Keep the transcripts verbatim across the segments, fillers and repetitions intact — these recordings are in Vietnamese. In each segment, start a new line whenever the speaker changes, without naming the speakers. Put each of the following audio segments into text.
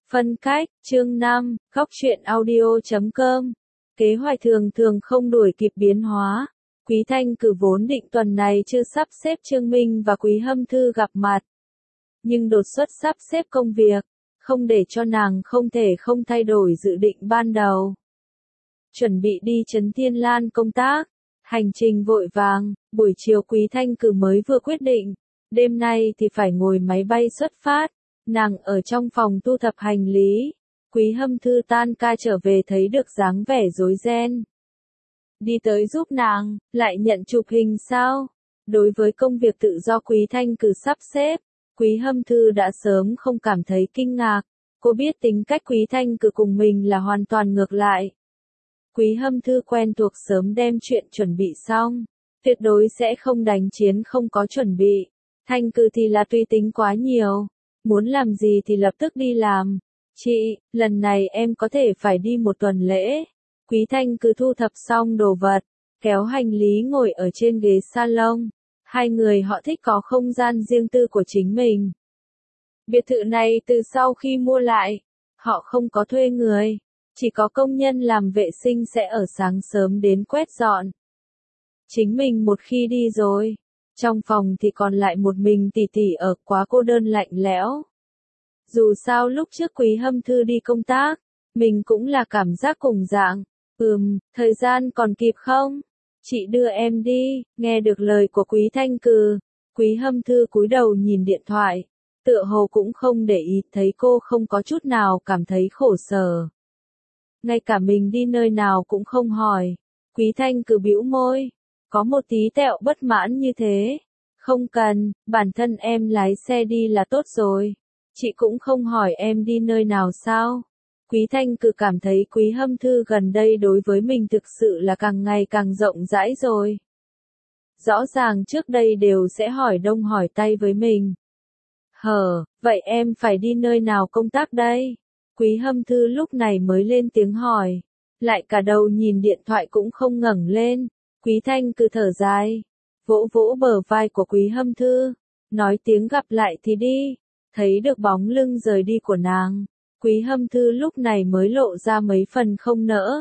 Phân cách, chương năm, góc truyện audio chấm com. Kế hoạch thường thường không đuổi kịp biến hóa. Quý Thanh cử vốn định tuần này chưa sắp xếp Trương Minh và Quý Hâm Thư gặp mặt. Nhưng đột xuất sắp xếp công việc, không để cho nàng không thể không thay đổi dự định ban đầu. Chuẩn bị đi Trấn Thiên Lan công tác, hành trình vội vàng, buổi chiều Quý Thanh cử mới vừa quyết định, đêm nay thì phải ngồi máy bay xuất phát. Nàng ở trong phòng thu thập hành lý, Quý Hâm Thư tan ca trở về thấy được dáng vẻ rối ren. Đi tới giúp nàng, lại nhận chụp hình sao? Đối với công việc tự do Quý Thanh cử sắp xếp, Quý Hâm Thư đã sớm không cảm thấy kinh ngạc, cô biết tính cách Quý Thanh cử cùng mình là hoàn toàn ngược lại. Quý Hâm Thư quen thuộc sớm đem chuyện chuẩn bị xong, tuyệt đối sẽ không đánh chiến không có chuẩn bị. Thanh cử thì là tùy tính quá nhiều. Muốn làm gì thì lập tức đi làm. Chị, lần này em có thể phải đi một tuần lễ. Quý Thanh cứ thu thập xong đồ vật, kéo hành lý ngồi ở trên ghế salon. Hai người họ thích có không gian riêng tư của chính mình. Biệt thự này từ sau khi mua lại, họ không có thuê người. Chỉ có công nhân làm vệ sinh sẽ ở sáng sớm đến quét dọn. Chính mình một khi đi rồi. Trong phòng thì còn lại một mình tỷ tỷ ở, quá cô đơn lạnh lẽo. Dù sao lúc trước Quý Hâm Thư đi công tác, mình cũng là cảm giác cùng dạng. Ừm, thời gian còn kịp không? Chị đưa em đi. Nghe được lời của Quý Thanh cử, Quý Hâm Thư cúi đầu nhìn điện thoại, tựa hồ cũng không để ý, thấy cô không có chút nào cảm thấy khổ sở. Ngay cả mình đi nơi nào cũng không hỏi. Quý Thanh cử bĩu môi. Có một tí tẹo bất mãn như thế. Không cần, bản thân em lái xe đi là tốt rồi. Chị cũng không hỏi em đi nơi nào sao. Quý Thanh cử cảm thấy Quý Hâm Thư gần đây đối với mình thực sự là càng ngày càng rộng rãi rồi. Rõ ràng trước đây đều sẽ hỏi đông hỏi tây với mình. Hờ, vậy em phải đi nơi nào công tác đây? Quý Hâm Thư lúc này mới lên tiếng hỏi. Lại cả đầu nhìn điện thoại cũng không ngẩng lên. Quý Thanh cử thở dài, vỗ vỗ bờ vai của Quý Hâm Thư, nói tiếng gặp lại thì đi. Thấy được bóng lưng rời đi của nàng, Quý Hâm Thư lúc này mới lộ ra mấy phần không nỡ.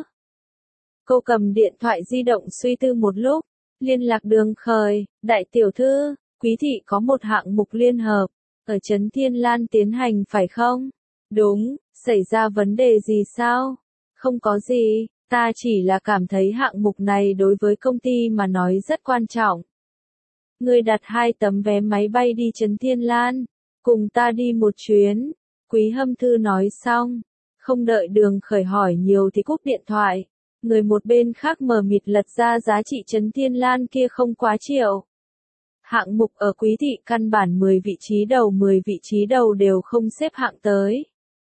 Cô cầm điện thoại di động suy tư một lúc, liên lạc Đường Khởi, đại tiểu thư, Quý thị có một hạng mục liên hợp, ở Trấn Thiên Lan tiến hành phải không? Đúng, xảy ra vấn đề gì sao? Không có gì. Ta chỉ là cảm thấy hạng mục này đối với công ty mà nói rất quan trọng. Ngươi đặt hai tấm vé máy bay đi Trấn Thiên Lan, cùng ta đi một chuyến. Quý Hâm Thư nói xong, không đợi Đường Khởi hỏi nhiều thì cúp điện thoại. Người một bên khác mờ mịt lật ra giá trị Trấn Thiên Lan kia không quá triệu. Hạng mục ở Quý thị căn bản mười vị trí đầu mười vị trí đầu đều không xếp hạng tới.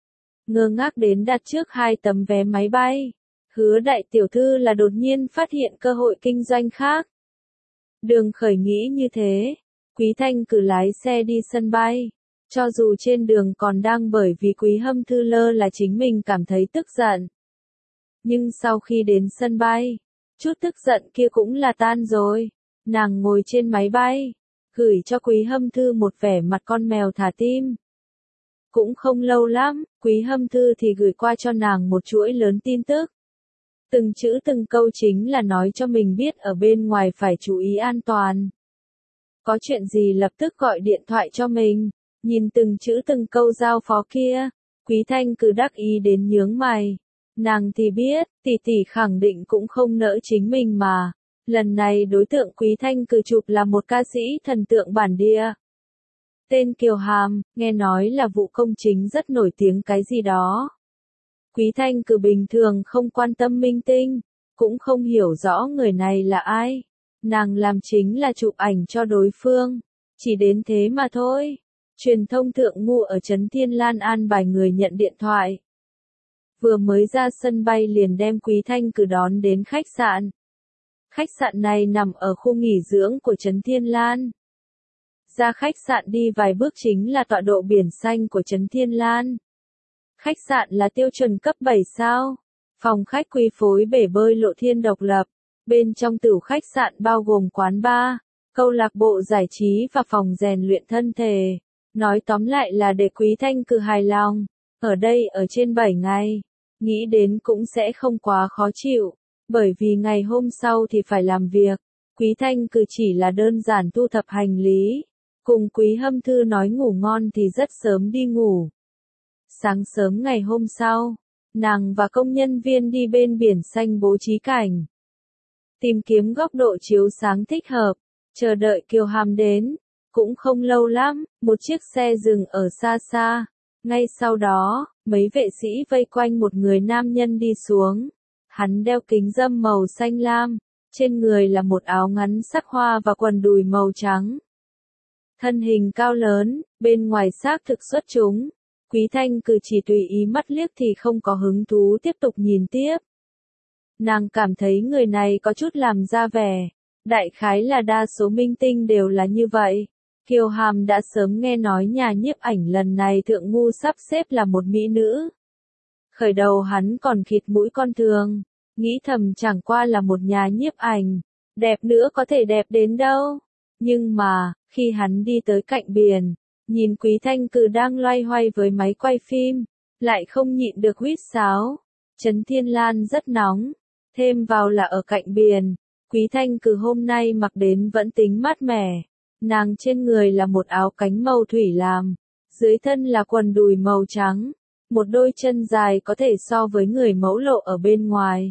Ngơ ngác đến đặt trước hai tấm vé máy bay. Hứa đại tiểu thư là đột nhiên phát hiện cơ hội kinh doanh khác. Đường Khởi nghĩ như thế. Quý Thanh cử lái xe đi sân bay. Cho dù trên đường còn đang bởi vì Quý Hâm Thư lơ là chính mình cảm thấy tức giận. Nhưng sau khi đến sân bay, chút tức giận kia cũng là tan rồi. Nàng ngồi trên máy bay, gửi cho Quý Hâm Thư một vẻ mặt con mèo thả tim. Cũng không lâu lắm, Quý Hâm Thư thì gửi qua cho nàng một chuỗi lớn tin tức. Từng chữ từng câu chính là nói cho mình biết ở bên ngoài phải chú ý an toàn. Có chuyện gì lập tức gọi điện thoại cho mình. Nhìn từng chữ từng câu giao phó kia, Quý Thanh cử đắc ý đến nhướng mày. Nàng thì biết, tỷ tỷ khẳng định cũng không nỡ chính mình mà. Lần này đối tượng Quý Thanh cử chụp là một ca sĩ thần tượng bản địa. Tên Kiều Hàm, nghe nói là vụ công chính rất nổi tiếng cái gì đó. Quý Thanh cử bình thường không quan tâm minh tinh, cũng không hiểu rõ người này là ai. Nàng làm chính là chụp ảnh cho đối phương, chỉ đến thế mà thôi. Truyền thông thượng ngu ở Trấn Thiên Lan an bài người nhận điện thoại. Vừa mới ra sân bay liền đem Quý Thanh cử đón đến khách sạn. Khách sạn này nằm ở khu nghỉ dưỡng của Trấn Thiên Lan. Ra khách sạn đi vài bước chính là tọa độ biển xanh của Trấn Thiên Lan. Khách sạn là tiêu chuẩn cấp bảy sao. Phòng khách quy phối bể bơi lộ thiên độc lập. Bên trong tửu khách sạn bao gồm quán bar, câu lạc bộ giải trí và phòng rèn luyện thân thể. Nói tóm lại là để Quý Thanh cử hài lòng. Ở đây ở trên bảy ngày, nghĩ đến cũng sẽ không quá khó chịu, bởi vì ngày hôm sau thì phải làm việc. Quý Thanh Cử chỉ là đơn giản thu thập hành lý, cùng Quý Hâm Thư nói ngủ ngon thì rất sớm đi ngủ. Sáng sớm ngày hôm sau, nàng và công nhân viên đi bên biển xanh bố trí cảnh. Tìm kiếm góc độ chiếu sáng thích hợp, chờ đợi Kiều Hàm đến. Cũng không lâu lắm, một chiếc xe dừng ở xa xa. Ngay sau đó, mấy vệ sĩ vây quanh một người nam nhân đi xuống. Hắn đeo kính râm màu xanh lam, trên người là một áo ngắn sắc hoa và quần đùi màu trắng. Thân hình cao lớn, bên ngoài xác thực xuất chúng. Quý Thanh Cử chỉ tùy ý mắt liếc thì không có hứng thú tiếp tục nhìn tiếp. Nàng cảm thấy người này có chút làm ra vẻ. Đại khái là đa số minh tinh đều là như vậy. Kiều Hàm đã sớm nghe nói nhà nhiếp ảnh lần này thượng ngu sắp xếp là một mỹ nữ. Khởi đầu hắn còn khịt mũi con thường, nghĩ thầm chẳng qua là một nhà nhiếp ảnh, đẹp nữa có thể đẹp đến đâu. Nhưng mà, khi hắn đi tới cạnh biển, nhìn Quý Thanh Cử đang loay hoay với máy quay phim, lại không nhịn được huýt sáo. Trấn Thiên Lan rất nóng, thêm vào là ở cạnh biển. Quý Thanh Cử hôm nay mặc đến vẫn tính mát mẻ. Nàng trên người là một áo cánh màu thủy lam, dưới thân là quần đùi màu trắng, một đôi chân dài có thể so với người mẫu lộ ở bên ngoài.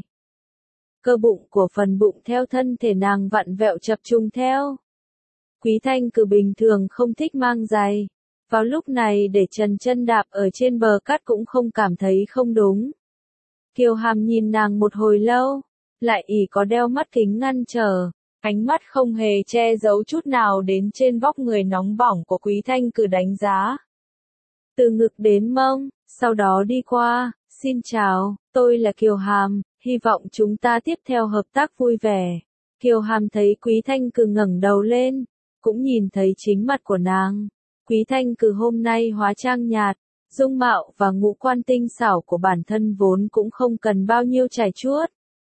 Cơ bụng của phần bụng theo thân thể nàng vặn vẹo chập trùng theo. Quý Thanh Cử bình thường không thích mang giày, vào lúc này để trần chân đạp ở trên bờ cát cũng không cảm thấy không đúng. Kiều Hàm nhìn nàng một hồi lâu, lại ỷ có đeo mắt kính ngăn trở. Ánh mắt không hề che giấu chút nào đến trên vóc người nóng bỏng của Quý Thanh Cử đánh giá. Từ ngực đến mông, sau đó đi qua, xin chào, tôi là Kiều Hàm, hy vọng chúng ta tiếp theo hợp tác vui vẻ. Kiều Hàm thấy Quý Thanh Cử ngẩng đầu lên, cũng nhìn thấy chính mặt của nàng. Quý Thanh Cử hôm nay hóa trang nhạt, dung mạo và ngũ quan tinh xảo của bản thân vốn cũng không cần bao nhiêu trải chuốt.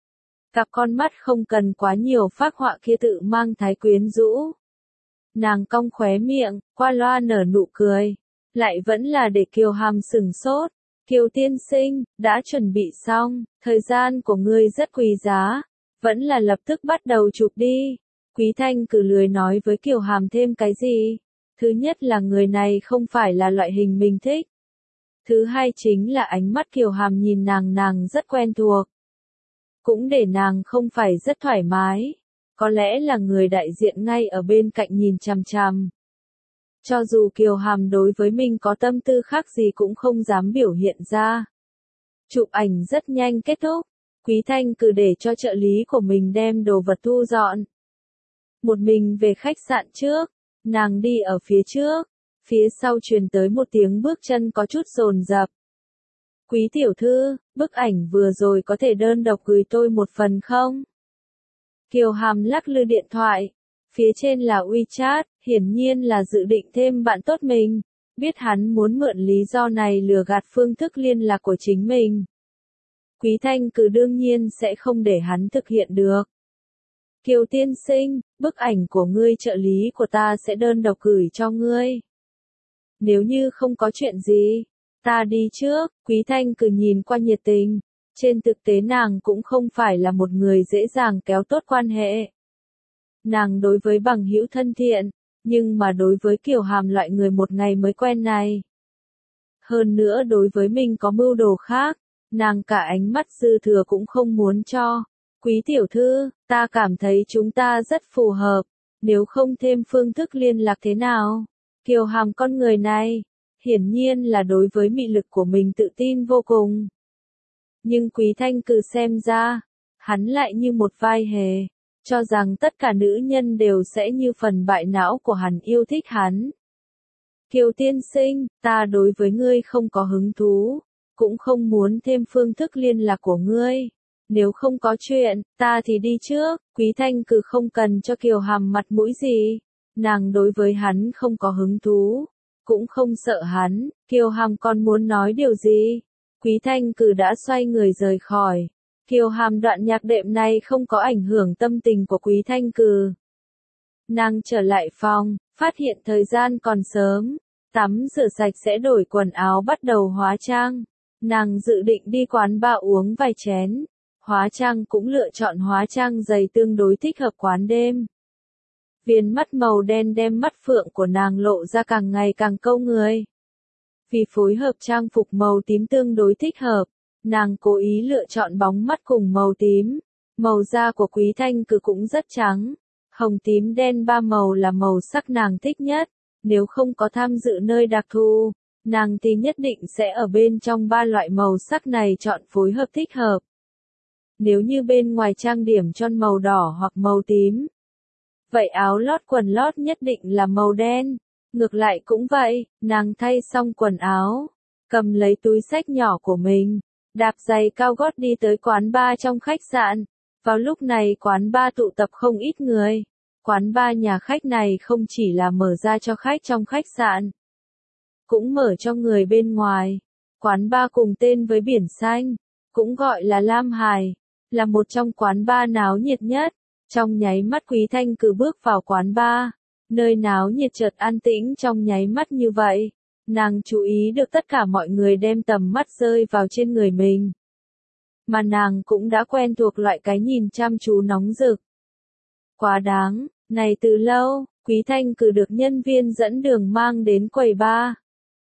Cặp con mắt không cần quá nhiều phác họa kia tự mang thái quyến rũ. Nàng cong khóe miệng, qua loa nở nụ cười. Lại vẫn là để Kiều Hàm sửng sốt. Kiều tiên sinh, đã chuẩn bị xong, thời gian của ngươi rất quý giá. Vẫn là lập tức bắt đầu chụp đi. Quý Thanh Cử lười nói với Kiều Hàm thêm cái gì. Thứ nhất là người này không phải là loại hình mình thích. Thứ hai chính là ánh mắt Kiều Hàm nhìn nàng nàng rất quen thuộc. Cũng để nàng không phải rất thoải mái. Có lẽ là người đại diện ngay ở bên cạnh nhìn chằm chằm. Cho dù Kiều Hàm đối với mình có tâm tư khác gì cũng không dám biểu hiện ra. Chụp ảnh rất nhanh kết thúc. Quý Thanh Cử để cho trợ lý của mình đem đồ vật thu dọn. Một mình về khách sạn trước. Nàng đi ở phía trước. Phía sau truyền tới một tiếng bước chân có chút dồn dập. Quý tiểu thư, bức ảnh vừa rồi có thể đơn độc gửi tôi một phần không? Kiều Hàm lắc lư điện thoại. Phía trên là WeChat, hiển nhiên là dự định thêm bạn tốt mình. Biết hắn muốn mượn lý do này lừa gạt phương thức liên lạc của chính mình. Quý Thanh Cử đương nhiên sẽ không để hắn thực hiện được. Kiều tiên sinh, bức ảnh của ngươi trợ lý của ta sẽ đơn độc gửi cho ngươi. Nếu như không có chuyện gì, ta đi trước. Quý Thanh Cử nhìn qua nhiệt tình. Trên thực tế nàng cũng không phải là một người dễ dàng kéo tốt quan hệ. Nàng đối với bằng hữu thân thiện, nhưng mà đối với Kiều Hàm loại người một ngày mới quen này. Hơn nữa đối với mình có mưu đồ khác, nàng cả ánh mắt dư thừa cũng không muốn cho. Quý tiểu thư, ta cảm thấy chúng ta rất phù hợp, nếu không thêm phương thức liên lạc thế nào? Kiều Hàm con người này, hiển nhiên là đối với mị lực của mình tự tin vô cùng. Nhưng Quý Thanh Cử xem ra, hắn lại như một vai hề, cho rằng tất cả nữ nhân đều sẽ như phần bại não của hắn yêu thích hắn. Kiều tiên sinh, ta đối với ngươi không có hứng thú, cũng không muốn thêm phương thức liên lạc của ngươi. Nếu không có chuyện, ta thì đi trước. Quý Thanh Cử không cần cho Kiều Hàm mặt mũi gì. Nàng đối với hắn không có hứng thú, cũng không sợ hắn. Kiều Hàm còn muốn nói điều gì? Quý Thanh Cử đã xoay người rời khỏi. Kiều Hàm đoạn nhạc đệm này không có ảnh hưởng tâm tình của Quý Thanh Cử. Nàng trở lại phòng, phát hiện thời gian còn sớm. Tắm rửa sạch sẽ đổi quần áo bắt đầu hóa trang. Nàng dự định đi quán bar uống vài chén. Hóa trang cũng lựa chọn hóa trang dày tương đối thích hợp quán đêm. Viền mắt màu đen đem mắt phượng của nàng lộ ra càng ngày càng câu người. Vì phối hợp trang phục màu tím tương đối thích hợp, nàng cố ý lựa chọn bóng mắt cùng màu tím. Màu da của Quý Thanh Cử cũng rất trắng. Hồng tím đen ba màu là màu sắc nàng thích nhất. Nếu không có tham dự nơi đặc thù, nàng thì nhất định sẽ ở bên trong ba loại màu sắc này chọn phối hợp thích hợp. Nếu như bên ngoài trang điểm chọn màu đỏ hoặc màu tím, vậy áo lót quần lót nhất định là màu đen. Ngược lại cũng vậy, nàng thay xong quần áo, cầm lấy túi xách nhỏ của mình, đạp giày cao gót đi tới quán bar trong khách sạn. Vào lúc này quán bar tụ tập không ít người. Quán bar nhà khách này không chỉ là mở ra cho khách trong khách sạn, cũng mở cho người bên ngoài. Quán bar cùng tên với biển xanh, cũng gọi là Lam Hải, là một trong quán bar náo nhiệt nhất. Trong nháy mắt Quý Thanh Cử bước vào quán bar, nơi náo nhiệt chợt an tĩnh trong nháy mắt như vậy. Nàng chú ý được tất cả mọi người đem tầm mắt rơi vào trên người mình. Mà nàng cũng đã quen thuộc loại cái nhìn chăm chú nóng rực. Quá đáng, này từ lâu, Quý Thanh Cử được nhân viên dẫn đường mang đến quầy bar.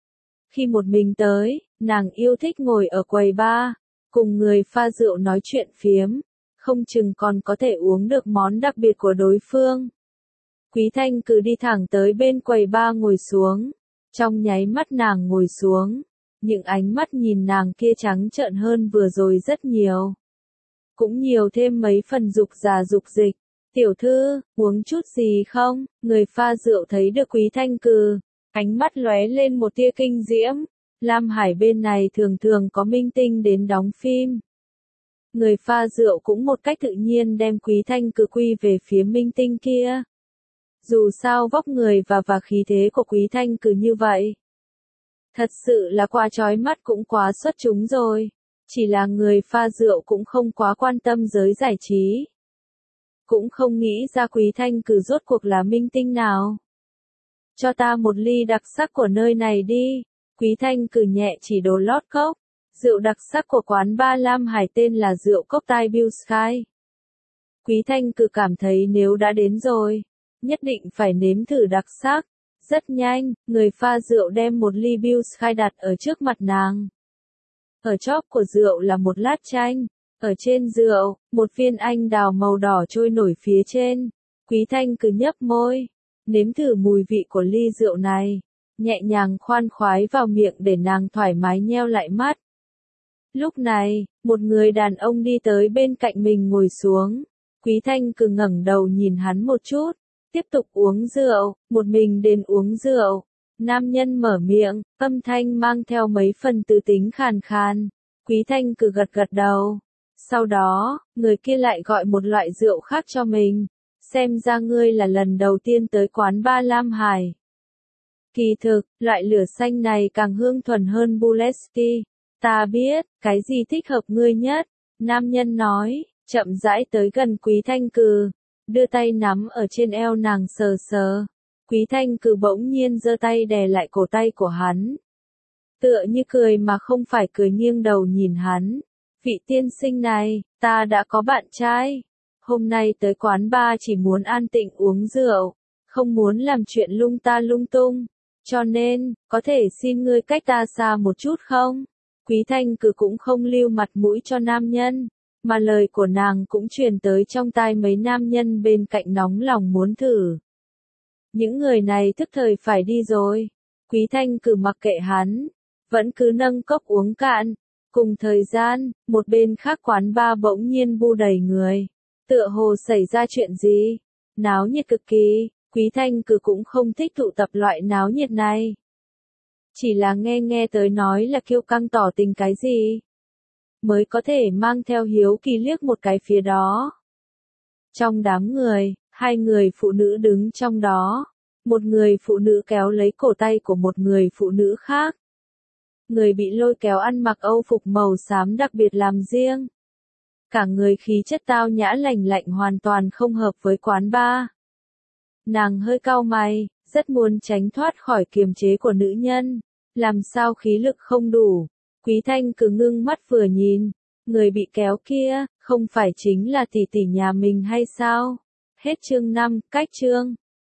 Khi một mình tới, nàng yêu thích ngồi ở quầy bar, cùng người pha rượu nói chuyện phiếm, không chừng còn có thể uống được món đặc biệt của đối phương. Quý Thanh Cử đi thẳng tới bên quầy bar ngồi xuống. Trong nháy mắt nàng ngồi xuống, những ánh mắt nhìn nàng kia trắng trợn hơn vừa rồi rất nhiều. Cũng nhiều thêm mấy phần dục già dục dịch. Tiểu thư, uống chút gì không? Người pha rượu thấy được Quý Thanh Cử, ánh mắt lóe lên một tia kinh diễm. Lam Hải bên này thường thường có minh tinh đến đóng phim. Người pha rượu cũng một cách tự nhiên đem Quý Thanh Cử quy về phía minh tinh kia. Dù sao vóc người và và khí thế của Quý Thanh Cử như vậy, thật sự là quá chói mắt cũng quá xuất chúng rồi. Chỉ là người pha rượu cũng không quá quan tâm giới giải trí. Cũng không nghĩ ra Quý Thanh Cử rốt cuộc là minh tinh nào. Cho ta một ly đặc sắc của nơi này đi. Quý Thanh Cử nhẹ chỉ đồ lót cốc. Rượu đặc sắc của quán bar Lam Hải tên là rượu cốc tai Blue Sky. Quý Thanh Cử cảm thấy nếu đã đến rồi, nhất định phải nếm thử đặc sắc. Rất nhanh, người pha rượu đem một ly Blue Sky đặt ở trước mặt nàng. Ở chóp của rượu là một lát chanh. Ở trên rượu, một viên anh đào màu đỏ trôi nổi phía trên. Quý Thanh Cử nhấp môi, nếm thử mùi vị của ly rượu này, nhẹ nhàng khoan khoái vào miệng để nàng thoải mái nheo lại mắt. Lúc này, một người đàn ông đi tới bên cạnh mình ngồi xuống. Quý Thanh Cử ngẩng đầu nhìn hắn một chút, tiếp tục uống rượu, một mình đến uống rượu. Nam nhân mở miệng, âm thanh mang theo mấy phần tư tính khàn khàn. Quý Thanh Cử gật gật đầu. Sau đó, người kia lại gọi một loại rượu khác cho mình. Xem ra ngươi là lần đầu tiên tới quán bar Lam Hải. Kỳ thực, loại lửa xanh này càng hương thuần hơn Bulesti. Ta biết, cái gì thích hợp ngươi nhất? Nam nhân nói, chậm rãi tới gần Quý Thanh Cử, đưa tay nắm ở trên eo nàng sờ sờ. Quý Thanh Cử bỗng nhiên giơ tay đè lại cổ tay của hắn. Tựa như cười mà không phải cười, nghiêng đầu nhìn hắn. Vị tiên sinh này, ta đã có bạn trai. Hôm nay tới quán bar chỉ muốn an tịnh uống rượu, không muốn làm chuyện lung ta lung tung. Cho nên, có thể xin ngươi cách ta xa một chút không? Quý Thanh Cử cũng không lưu mặt mũi cho nam nhân, mà lời của nàng cũng truyền tới trong tai mấy nam nhân bên cạnh nóng lòng muốn thử. Những người này thức thời phải đi rồi. Quý Thanh Cử mặc kệ hắn, vẫn cứ nâng cốc uống cạn. Cùng thời gian, một bên khác quán bar bỗng nhiên bu đầy người. Tựa hồ xảy ra chuyện gì? Náo nhiệt cực kỳ. Quý Thanh Cử cũng không thích tụ tập loại náo nhiệt này. Chỉ là nghe nghe tới nói là kiêu căng tỏ tình cái gì, mới có thể mang theo hiếu kỳ liếc một cái phía đó. Trong đám người, hai người phụ nữ đứng trong đó. Một người phụ nữ kéo lấy cổ tay của một người phụ nữ khác. Người bị lôi kéo ăn mặc âu phục màu xám đặc biệt làm riêng. Cả người khí chất tao nhã lành lạnh hoàn toàn không hợp với quán bar. Nàng hơi cau mày, rất muốn tránh thoát khỏi kiềm chế của nữ nhân. Làm sao khí lực không đủ? Quý Thanh cứ ngưng mắt vừa nhìn, người bị kéo kia, không phải chính là tỷ tỷ nhà mình hay sao? Hết chương năm, cách chương.